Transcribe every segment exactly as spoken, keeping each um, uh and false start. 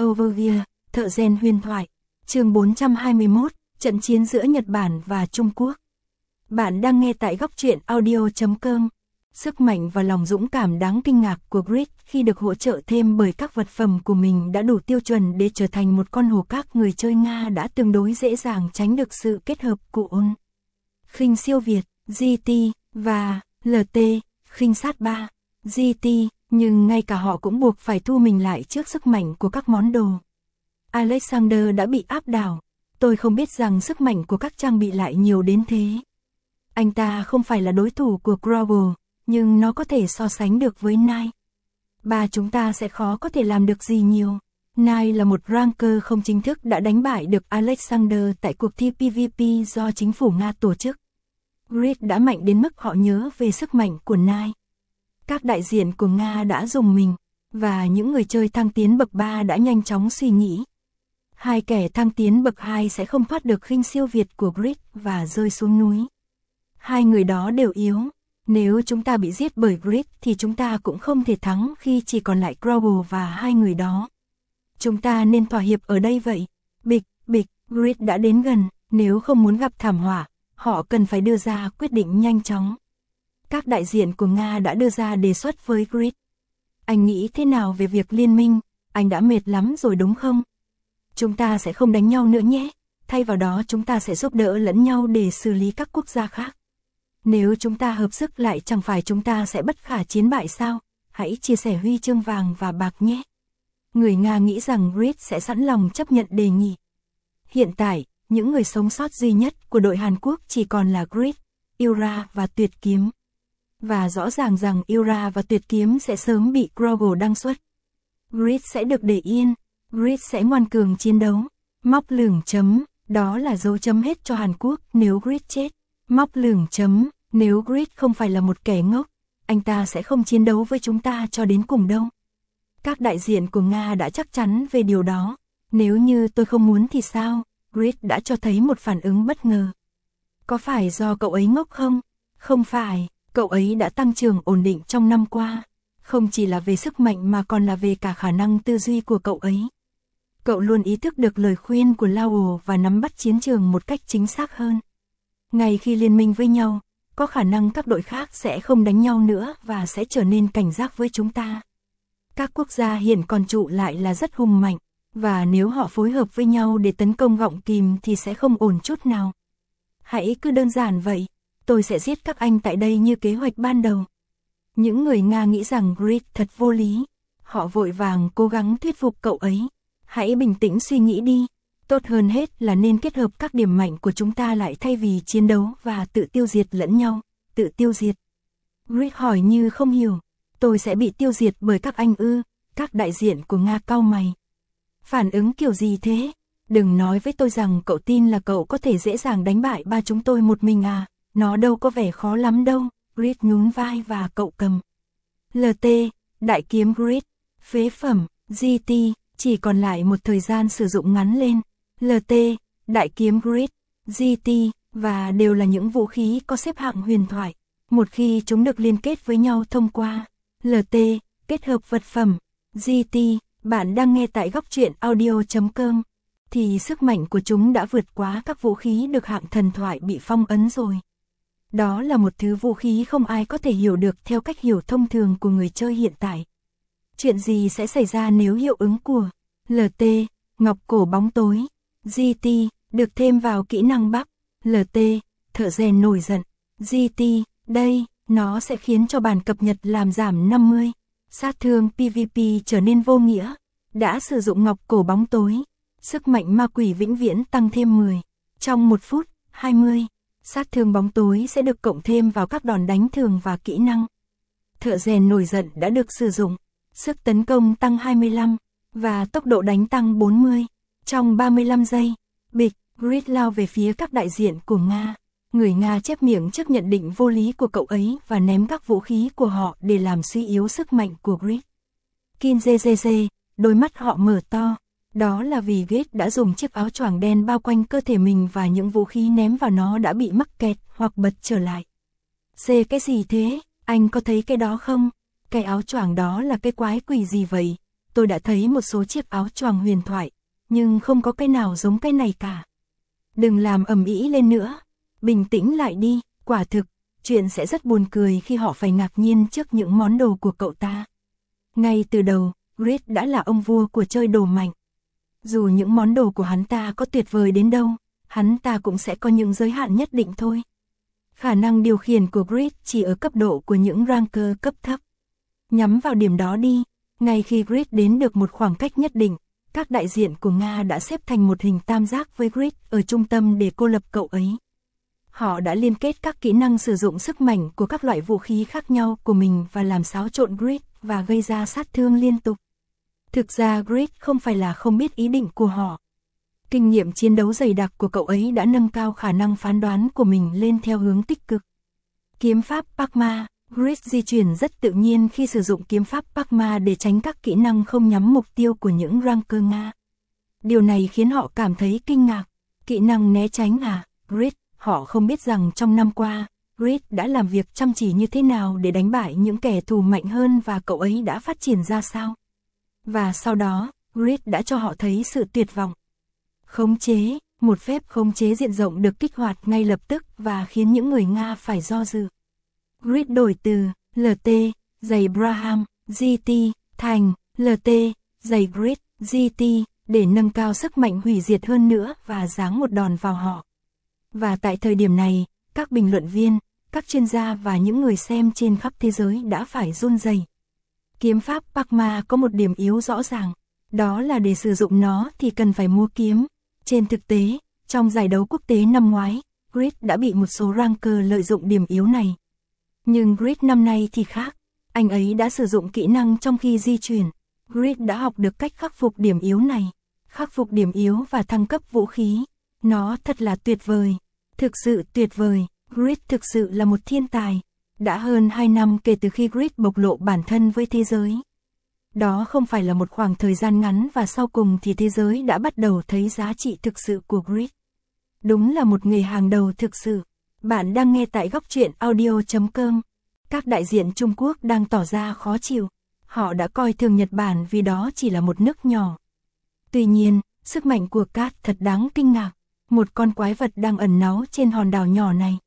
Overview, thợ rèn huyền thoại. Chương bốn trăm hai mươi mốt, trận chiến giữa Nhật Bản và Trung Quốc. Bạn đang nghe tại góc truyện audio chấm com. Sức mạnh và lòng dũng cảm đáng kinh ngạc của Grit khi được hỗ trợ thêm bởi các vật phẩm của mình đã đủ tiêu chuẩn để trở thành một con hổ các người chơi Nga đã tương đối dễ dàng tránh được sự kết hợp của ôn. Khinh siêu Việt, giê tê, và lờ tê, khinh sát ba, giê tê, nhưng ngay cả họ cũng buộc phải thu mình lại trước sức mạnh của các món đồ. Alexander đã bị áp đảo, tôi không biết rằng sức mạnh của các trang bị lại nhiều đến thế. Anh ta không phải là đối thủ của Grovel, nhưng nó có thể so sánh được với Knight. Ba chúng ta sẽ khó có thể làm được gì nhiều. Knight là một ranker không chính thức đã đánh bại được Alexander tại cuộc thi pê vê pê do chính phủ Nga tổ chức. Grit đã mạnh đến mức họ nhớ về sức mạnh của Knight. Các đại diện của Nga đã dùng mình, và những người chơi thăng tiến bậc ba đã nhanh chóng suy nghĩ. Hai kẻ thăng tiến bậc hai sẽ không thoát được khinh siêu Việt của Grit và rơi xuống núi. Hai người đó đều yếu. Nếu chúng ta bị giết bởi Grit thì chúng ta cũng không thể thắng khi chỉ còn lại Grovel và hai người đó. Chúng ta nên thỏa hiệp ở đây vậy. Bịch, bịch, Grit đã đến gần, nếu không muốn gặp thảm họa, họ cần phải đưa ra quyết định nhanh chóng. Các đại diện của Nga đã đưa ra đề xuất với Grit. Anh nghĩ thế nào về việc liên minh? Anh đã mệt lắm rồi đúng không? Chúng ta sẽ không đánh nhau nữa nhé. Thay vào đó chúng ta sẽ giúp đỡ lẫn nhau để xử lý các quốc gia khác. Nếu chúng ta hợp sức lại chẳng phải chúng ta sẽ bất khả chiến bại sao? Hãy chia sẻ huy chương vàng và bạc nhé. Người Nga nghĩ rằng Grit sẽ sẵn lòng chấp nhận đề nghị. Hiện tại, những người sống sót duy nhất của đội Hàn Quốc chỉ còn là Grit, Ira và Tuyệt Kiếm. Và rõ ràng rằng Ira và Tuyệt Kiếm sẽ sớm bị Grovel đăng xuất. Grit sẽ được để yên, Grit sẽ ngoan cường chiến đấu. Móc lửng chấm, đó là dấu chấm hết cho Hàn Quốc nếu Grit chết. Móc lửng chấm, nếu Grit không phải là một kẻ ngốc, anh ta sẽ không chiến đấu với chúng ta cho đến cùng đâu. Các đại diện của Nga đã chắc chắn về điều đó. Nếu như tôi không muốn thì sao? Grit đã cho thấy một phản ứng bất ngờ. Có phải do cậu ấy ngốc không? Không phải, cậu ấy đã tăng trưởng ổn định trong năm qua. Không chỉ là về sức mạnh mà còn là về cả khả năng tư duy của cậu ấy. Cậu luôn ý thức được lời khuyên của Lao và nắm bắt chiến trường một cách chính xác hơn. Ngay khi liên minh với nhau, có khả năng các đội khác sẽ không đánh nhau nữa và sẽ trở nên cảnh giác với chúng ta. Các quốc gia hiện còn trụ lại là rất hùng mạnh, và nếu họ phối hợp với nhau để tấn công gọng kìm thì sẽ không ổn chút nào. Hãy cứ đơn giản vậy, tôi sẽ giết các anh tại đây như kế hoạch ban đầu. Những người Nga nghĩ rằng Grit thật vô lý. Họ vội vàng cố gắng thuyết phục cậu ấy. Hãy bình tĩnh suy nghĩ đi. Tốt hơn hết là nên kết hợp các điểm mạnh của chúng ta lại thay vì chiến đấu và tự tiêu diệt lẫn nhau. Tự tiêu diệt. Grit hỏi như không hiểu. Tôi sẽ bị tiêu diệt bởi các anh ư? Các đại diện của Nga cau mày. Phản ứng kiểu gì thế? Đừng nói với tôi rằng cậu tin là cậu có thể dễ dàng đánh bại ba chúng tôi một mình à? Nó đâu có vẻ khó lắm đâu. Grit nhún vai và cậu cầm. lờ tê, đại kiếm Grit, phế phẩm, giê tê, chỉ còn lại một thời gian sử dụng ngắn lên. lờ tê, đại kiếm Grit, giê tê, và đều là những vũ khí có xếp hạng huyền thoại. Một khi chúng được liên kết với nhau thông qua lờ tê, kết hợp vật phẩm, giê tê, bạn đang nghe tại góc truyện audio chấm com, thì sức mạnh của chúng đã vượt quá các vũ khí được hạng thần thoại bị phong ấn rồi. Đó là một thứ vũ khí không ai có thể hiểu được theo cách hiểu thông thường của người chơi hiện tại. Chuyện gì sẽ xảy ra nếu hiệu ứng của lờ tê, ngọc cổ bóng tối, giê tê, được thêm vào kỹ năng bắp, lờ tê, thợ rèn nổi giận, giê tê, đây, nó sẽ khiến cho bản cập nhật làm giảm năm mươi. Sát thương pê vê pê trở nên vô nghĩa. Đã sử dụng ngọc cổ bóng tối. Sức mạnh ma quỷ vĩnh viễn tăng thêm mười. Trong một phút, hai mươi. Sát thương bóng tối sẽ được cộng thêm vào các đòn đánh thường và kỹ năng. Thợ rèn nổi giận đã được sử dụng. Sức tấn công tăng hai mươi lăm. Và tốc độ đánh tăng bốn mươi. Trong ba mươi lăm giây, bịch, Grit lao về phía các đại diện của Nga. Người Nga chép miệng trước nhận định vô lý của cậu ấy và ném các vũ khí của họ để làm suy yếu sức mạnh của Grit. Kin dê dê dê, đôi mắt họ mở to. Đó là vì Grit đã dùng chiếc áo choàng đen bao quanh cơ thể mình và những vũ khí ném vào nó đã bị mắc kẹt hoặc bật trở lại. Dê cái gì thế? Anh có thấy cái đó không? Cái áo choàng đó là cái quái quỷ gì vậy? tôi đã thấy một số chiếc áo choàng huyền thoại, nhưng không có cái nào giống cái này cả. Đừng làm ầm ĩ lên nữa, bình tĩnh lại đi, quả thực, chuyện sẽ rất buồn cười khi họ phải ngạc nhiên trước những món đồ của cậu ta. Ngay từ đầu, Grid đã là ông vua của chơi đồ mạnh. Dù những món đồ của hắn ta có tuyệt vời đến đâu, hắn ta cũng sẽ có những giới hạn nhất định thôi. Khả năng điều khiển của Grid chỉ ở cấp độ của những ranker cấp thấp. Nhắm vào điểm đó đi, ngay khi Grid đến được một khoảng cách nhất định, các đại diện của Nga đã xếp thành một hình tam giác với Grid ở trung tâm để cô lập cậu ấy. Họ đã liên kết các kỹ năng sử dụng sức mạnh của các loại vũ khí khác nhau của mình và làm xáo trộn Grid và gây ra sát thương liên tục. Thực ra Grid không phải là không biết ý định của họ. Kinh nghiệm chiến đấu dày đặc của cậu ấy đã nâng cao khả năng phán đoán của mình lên theo hướng tích cực. Kiếm pháp Parkma, Grid di chuyển rất tự nhiên khi sử dụng kiếm pháp Parkma để tránh các kỹ năng không nhắm mục tiêu của những ranker Nga. Điều này khiến họ cảm thấy kinh ngạc. Kỹ năng né tránh à, Grid, họ không biết rằng trong năm qua, Grid đã làm việc chăm chỉ như thế nào để đánh bại những kẻ thù mạnh hơn và cậu ấy đã phát triển ra sao. Và sau đó, Grid đã cho họ thấy sự tuyệt vọng. Khống chế, một phép khống chế diện rộng được kích hoạt ngay lập tức và khiến những người Nga phải do dự. Grid đổi từ lờ tê, giày Braham, giê tê, thành lờ tê, giày Grid, giê tê, để nâng cao sức mạnh hủy diệt hơn nữa và giáng một đòn vào họ. Và tại thời điểm này, các bình luận viên, các chuyên gia và những người xem trên khắp thế giới đã phải run rẩy. Kiếm pháp Parkma có một điểm yếu rõ ràng, đó là để sử dụng nó thì cần phải mua kiếm. Trên thực tế, trong giải đấu quốc tế năm ngoái, Grid đã bị một số ranker lợi dụng điểm yếu này. Nhưng Grid năm nay thì khác, anh ấy đã sử dụng kỹ năng trong khi di chuyển. Grid đã học được cách khắc phục điểm yếu này, khắc phục điểm yếu và thăng cấp vũ khí. Nó thật là tuyệt vời, thực sự tuyệt vời, Grid thực sự là một thiên tài. Đã hơn hai năm kể từ khi Grid bộc lộ bản thân với thế giới. Đó không phải là một khoảng thời gian ngắn và sau cùng thì thế giới đã bắt đầu thấy giá trị thực sự của Grid. Đúng là một người hàng đầu thực sự. Bạn đang nghe tại góc truyện audio chấm com. Các đại diện Trung Quốc đang tỏ ra khó chịu. Họ đã coi thường Nhật Bản vì đó chỉ là một nước nhỏ. Tuy nhiên, sức mạnh của Cat thật đáng kinh ngạc. Một con quái vật đang ẩn náu trên hòn đảo nhỏ này.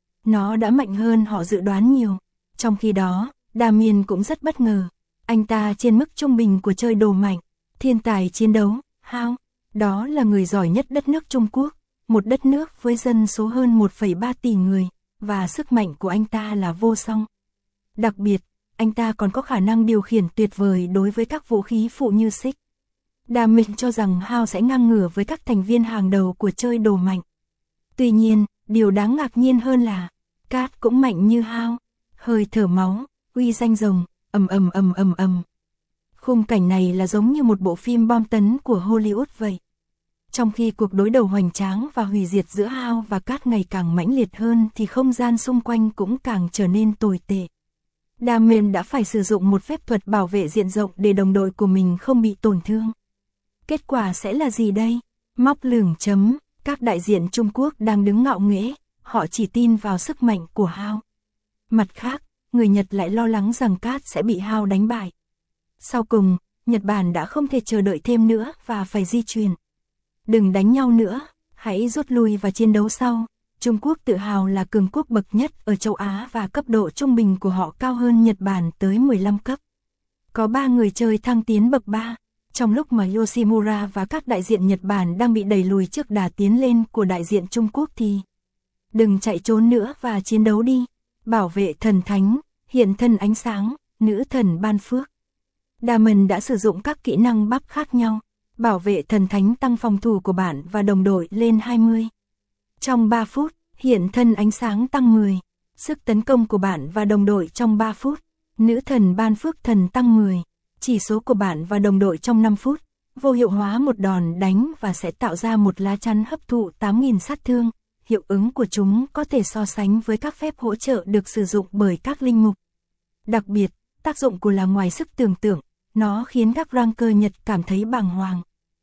Nó đã mạnh hơn họ dự đoán nhiều. Trong khi đó, Damien cũng rất bất ngờ. Anh ta trên mức trung bình của chơi đồ mạnh. Thiên tài chiến đấu, Hao. Đó là người giỏi nhất đất nước Trung Quốc. Một đất nước với dân số hơn một phẩy ba tỷ người. Và sức mạnh của anh ta là vô song. Đặc biệt, anh ta còn có khả năng điều khiển tuyệt vời đối với các vũ khí phụ như xích. Damien cho rằng Hao sẽ ngang ngửa với các thành viên hàng đầu của chơi đồ mạnh. Tuy nhiên, điều đáng ngạc nhiên hơn là Cat cũng mạnh như Hao, hơi thở máu, uy danh rồng, ầm ầm ầm ầm ầm. Khung cảnh này là giống như một bộ phim bom tấn của Hollywood vậy. Trong khi cuộc đối đầu hoành tráng và hủy diệt giữa Hao và Cat ngày càng mãnh liệt hơn thì không gian xung quanh cũng càng trở nên tồi tệ. Damien đã phải sử dụng một phép thuật bảo vệ diện rộng để đồng đội của mình không bị tổn thương. Kết quả sẽ là gì đây? Móc lửng chấm, các đại diện Trung Quốc đang đứng ngạo nghễ, họ chỉ tin vào sức mạnh của Hao. Mặt khác, người Nhật lại lo lắng rằng Cat sẽ bị Hao đánh bại. Sau cùng, Nhật Bản đã không thể chờ đợi thêm nữa và phải di chuyển. Đừng đánh nhau nữa, hãy rút lui và chiến đấu sau. Trung Quốc tự hào là cường quốc bậc nhất ở châu Á và cấp độ trung bình của họ cao hơn Nhật Bản tới mười lăm cấp. Có ba người chơi thăng tiến bậc ba. Trong lúc mà Yoshimura và các đại diện Nhật Bản đang bị đẩy lùi trước đà tiến lên của đại diện Trung Quốc thì đừng chạy trốn nữa và chiến đấu đi. Bảo vệ thần thánh, hiện thân ánh sáng, nữ thần ban phước. Damien đã sử dụng các kỹ năng bắp khác nhau. Bảo vệ thần thánh tăng phòng thủ của bạn và đồng đội lên hai mươi. Trong ba phút, hiện thân ánh sáng tăng mười. Sức tấn công của bạn và đồng đội trong ba phút. Nữ thần ban phước thần tăng mười. Chỉ số của bạn và đồng đội trong năm phút. Vô hiệu hóa một đòn đánh và sẽ tạo ra một lá chắn hấp thụ tám nghìn sát thương. Hiệu ứng của chúng có thể so sánh với các phép hỗ trợ được sử dụng bởi các linh mục. Đặc biệt, tác dụng của là ngoài sức tưởng tượng. Nó khiến các ranker Nhật cảm thấy bàng hoàng.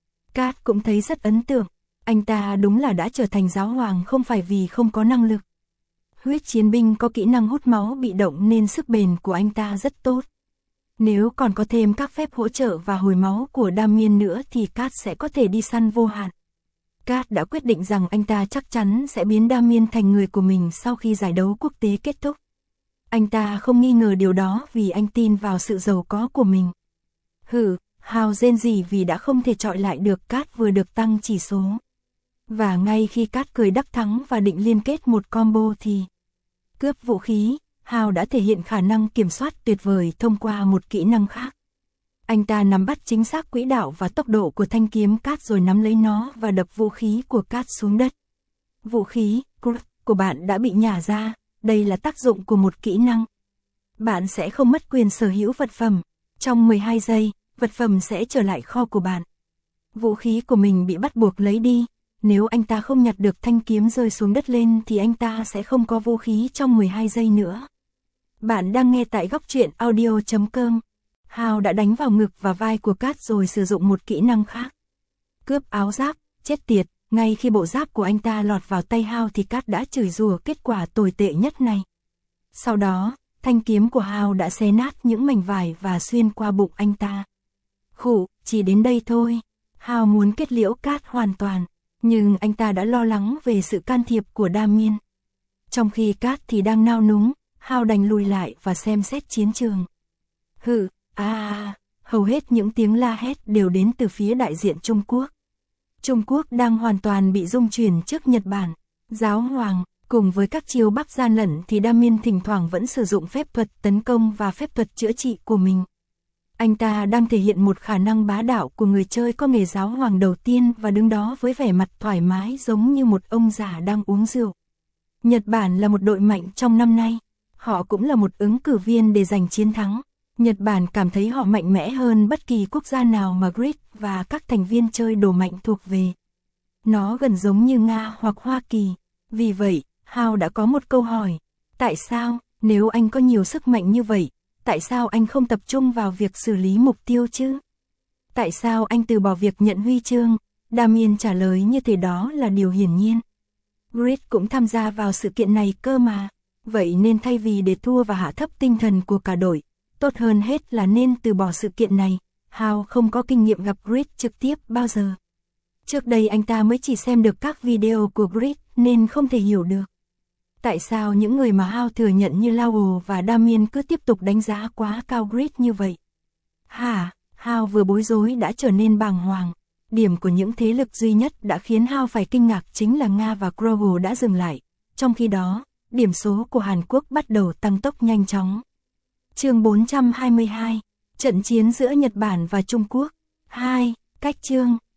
Cat cũng thấy rất ấn tượng. Anh ta đúng là đã trở thành giáo hoàng không phải vì không có năng lực. Huyết chiến binh có kỹ năng hút máu bị động nên sức bền của anh ta rất tốt. Nếu còn có thêm các phép hỗ trợ và hồi máu của Damien nữa thì Kat sẽ có thể đi săn vô hạn. Kat đã quyết định rằng anh ta chắc chắn sẽ biến Damien thành người của mình sau khi giải đấu quốc tế kết thúc. Anh ta không nghi ngờ điều đó vì anh tin vào sự giàu có của mình. Hừ, Hao rên rỉ vì đã không thể chọi lại được Kat vừa được tăng chỉ số. Và ngay khi Kat cười đắc thắng và định liên kết một combo thì cướp vũ khí, Hao đã thể hiện khả năng kiểm soát tuyệt vời thông qua một kỹ năng khác. Anh ta nắm bắt chính xác quỹ đạo và tốc độ của thanh kiếm Kat rồi nắm lấy nó và đập vũ khí của Kat xuống đất. Vũ khí của bạn đã bị nhả ra, đây là tác dụng của một kỹ năng. Bạn sẽ không mất quyền sở hữu vật phẩm. Trong mười hai giây, vật phẩm sẽ trở lại kho của bạn. Vũ khí của mình bị bắt buộc lấy đi. Nếu anh ta không nhặt được thanh kiếm rơi xuống đất lên thì anh ta sẽ không có vũ khí trong mười hai giây nữa. Bạn đang nghe tại góc truyện audio chấm com. Hao đã đánh vào ngực và vai của Kat rồi sử dụng một kỹ năng khác. Cướp áo giáp, chết tiệt, ngay khi bộ giáp của anh ta lọt vào tay Hao thì Kat đã chửi rủa kết quả tồi tệ nhất này. Sau đó, thanh kiếm của Hao đã xé nát những mảnh vải và xuyên qua bụng anh ta. Khủ, chỉ đến đây thôi. Hao muốn kết liễu Kat hoàn toàn, nhưng anh ta đã lo lắng về sự can thiệp của Damien. Trong khi Kat thì đang nao núng, Hao đành lùi lại và xem xét chiến trường. Hừ, à, hầu hết những tiếng la hét đều đến từ phía đại diện Trung Quốc. Trung Quốc đang hoàn toàn bị rung chuyển trước Nhật Bản. Giáo hoàng, cùng với các chiêu bắc gian lận thì Damien thỉnh thoảng vẫn sử dụng phép thuật tấn công và phép thuật chữa trị của mình. Anh ta đang thể hiện một khả năng bá đạo của người chơi có nghề giáo hoàng đầu tiên và đứng đó với vẻ mặt thoải mái giống như một ông già đang uống rượu. Nhật Bản là một đội mạnh trong năm nay. Họ cũng là một ứng cử viên để giành chiến thắng. Nhật Bản cảm thấy họ mạnh mẽ hơn bất kỳ quốc gia nào mà Grid và các thành viên chơi đồ mạnh thuộc về. Nó gần giống như Nga hoặc Hoa Kỳ. Vì vậy, Hao đã có một câu hỏi. Tại sao, nếu anh có nhiều sức mạnh như vậy, tại sao anh không tập trung vào việc xử lý mục tiêu chứ? Tại sao anh từ bỏ việc nhận huy chương? Damien trả lời như thế đó là điều hiển nhiên. Grid cũng tham gia vào sự kiện này cơ mà. Vậy nên thay vì để thua và hạ thấp tinh thần của cả đội, tốt hơn hết là nên từ bỏ sự kiện này. Hao không có kinh nghiệm gặp Grid trực tiếp bao giờ. Trước đây anh ta mới chỉ xem được các video của Grid nên không thể hiểu được. Tại sao những người mà Hao thừa nhận như Lao và Damien cứ tiếp tục đánh giá quá cao Grid như vậy? Hả? Hao vừa bối rối đã trở nên bàng hoàng. Điểm của những thế lực duy nhất đã khiến Hao phải kinh ngạc chính là Nga và Krogo đã dừng lại. Trong khi đó, điểm số của Hàn Quốc bắt đầu tăng tốc nhanh chóng. Chương bốn trăm hai mươi hai, trận chiến giữa Nhật Bản và Trung Quốc. hai. Cách chương.